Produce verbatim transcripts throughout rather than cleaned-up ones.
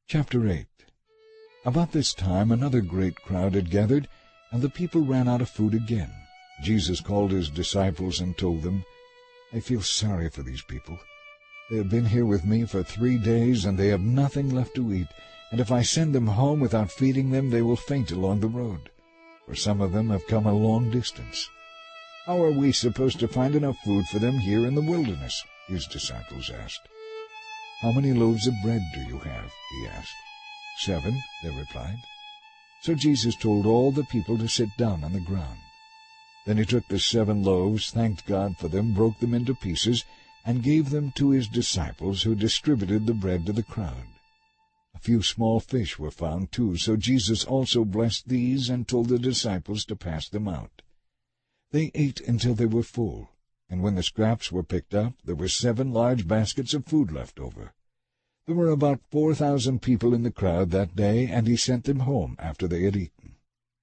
Chapter eight. About this time another great crowd had gathered, and the people ran out of food again. Jesus called his disciples and told them, "I feel sorry for these people. They have been here with me for three days, and they have nothing left to eat, and if I send them home without feeding them, they will faint along the road, for some of them have come a long distance. How are we supposed to find enough food for them here in the wilderness?" His disciples asked. "How many loaves of bread do you have?" he asked. "Seven," they replied. So Jesus told all the people to sit down on the ground. Then he took the seven loaves, thanked God for them, broke them into pieces, and gave them to his disciples, who distributed the bread to the crowd. A few small fish were found too, so Jesus also blessed these and told the disciples to pass them out. They ate until they were full, and when the scraps were picked up, there were seven large baskets of food left over. There were about four thousand people in the crowd that day, and he sent them home after they had eaten.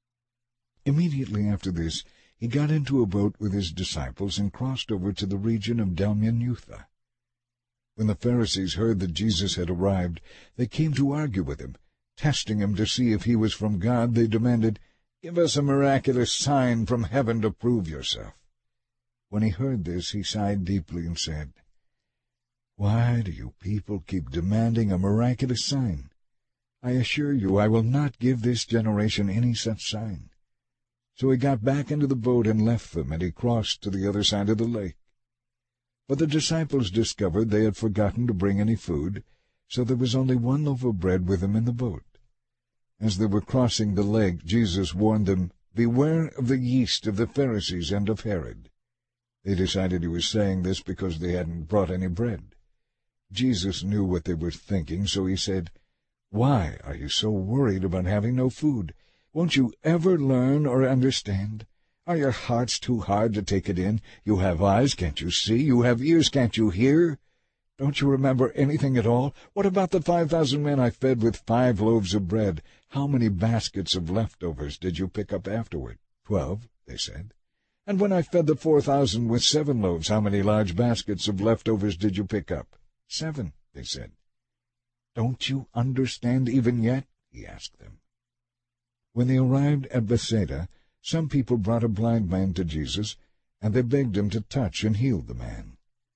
Immediately after this, he got into a boat with his disciples and crossed over to the region of Dalmanutha. When the Pharisees heard that Jesus had arrived, they came to argue with him. Testing him to see if he was from God, they demanded, "Give us a miraculous sign from heaven to prove yourself." When he heard this, he sighed deeply and said, "Why do you people keep demanding a miraculous sign? I assure you I will not give this generation any such sign." So he got back into the boat and left them, and he crossed to the other side of the lake. But the disciples discovered they had forgotten to bring any food, so there was only one loaf of bread with them in the boat. As they were crossing the lake, Jesus warned them, "Beware of the yeast of the Pharisees and of Herod." They decided he was saying this because they hadn't brought any bread. Jesus knew what they were thinking, so he said, "Why are you so worried about having no food? Won't you ever learn or understand? Are your hearts too hard to take it in? You have eyes, can't you see? You have ears, can't you hear? Don't you remember anything at all? What about the five thousand men I fed with five loaves of bread? How many baskets of leftovers did you pick up afterward?" "Twelve," they said. "And when I fed the four thousand with seven loaves, how many large baskets of leftovers did you pick up?" "Seven," they said. "Don't you understand even yet?" he asked them. When they arrived at Bethsaida, some people brought a blind man to Jesus, and they begged him to touch and heal the man.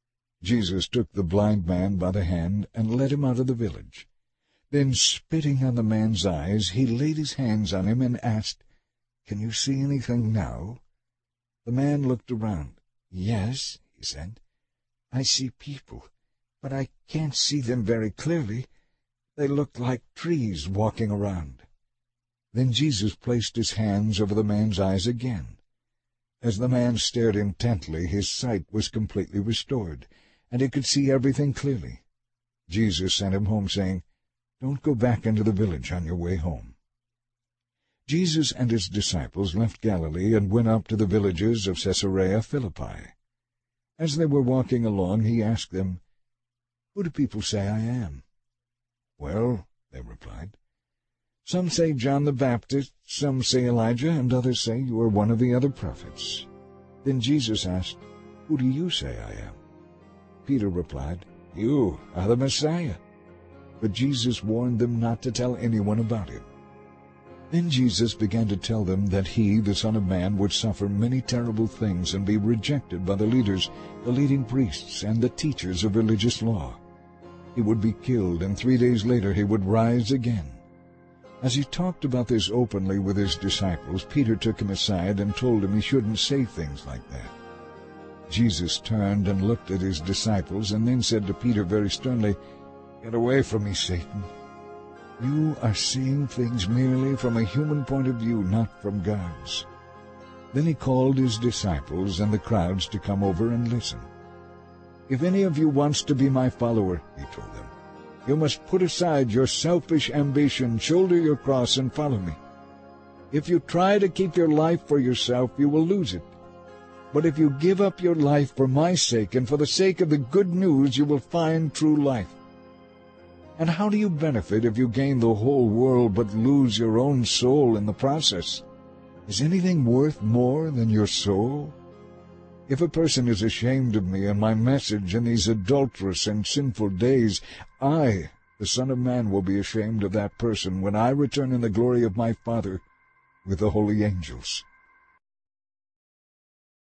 Jesus took the blind man by the hand and led him out of the village. Then, spitting on the man's eyes, he laid his hands on him and asked, "Can you see anything now?" The man looked around. "Yes," he said, "I see people, but I can't see them very clearly. They look like trees walking around." Then Jesus placed his hands over the man's eyes again. As the man stared intently, his sight was completely restored, and he could see everything clearly. Jesus sent him home, saying, "Don't go back into the village on your way home." Jesus and his disciples left Galilee and went up to the villages of Caesarea Philippi. As they were walking along, he asked them, "Who do people say I am?" "Well," they replied, "some say John the Baptist, some say Elijah, and others say you are one of the other prophets." Then Jesus asked, "Who do you say I am?" Peter replied, "You are the Messiah." But Jesus warned them not to tell anyone about it. Then Jesus began to tell them that he, the Son of Man, would suffer many terrible things and be rejected by the leaders, the leading priests, and the teachers of religious law. He would be killed, and three days later he would rise again. As he talked about this openly with his disciples, Peter took him aside and told him he shouldn't say things like that. Jesus turned and looked at his disciples and then said to Peter very sternly, "Get away from me, Satan. You are seeing things merely from a human point of view, not from God's." Then he called his disciples and the crowds to come over and listen. "If any of you wants to be my follower," he told them, "you must put aside your selfish ambition, shoulder your cross, and follow me. If you try to keep your life for yourself, you will lose it. But if you give up your life for my sake and for the sake of the good news, you will find true life. And how do you benefit if you gain the whole world but lose your own soul in the process? Is anything worth more than your soul? If a person is ashamed of me and my message in these adulterous and sinful days, I the Son of Man will be ashamed of that person when I return in the glory of my Father with the holy angels."